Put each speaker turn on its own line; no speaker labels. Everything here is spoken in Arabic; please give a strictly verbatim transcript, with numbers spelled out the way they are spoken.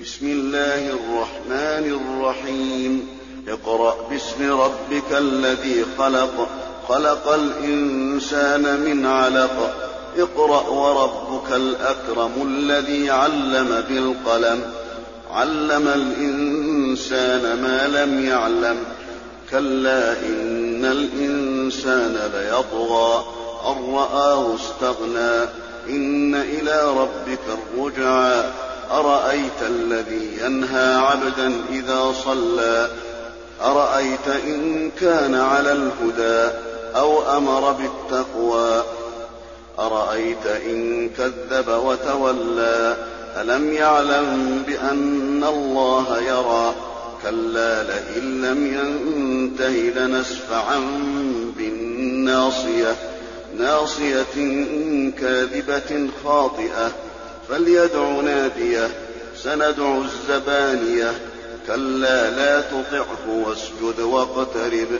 بسم الله الرحمن الرحيم اقرأ باسم ربك الذي خلق خلق الإنسان من علق اقرأ وربك الأكرم الذي علم بالقلم علم الإنسان ما لم يعلم كلا إن الإنسان ليطغى أن رآه استغنى إن إلى ربك الرجعى أرأيت الذي ينهى عبدا إذا صلى أرأيت إن كان على الهدى أو أمر بالتقوى أرأيت إن كذب وتولى ألم يعلم بأن الله يرى كلا لئن لم ينته لنسفعا بالناصية ناصية كاذبة خاطئة فليدع ناديه سندع الزبانية كلا لا تطعه واسجد واقترب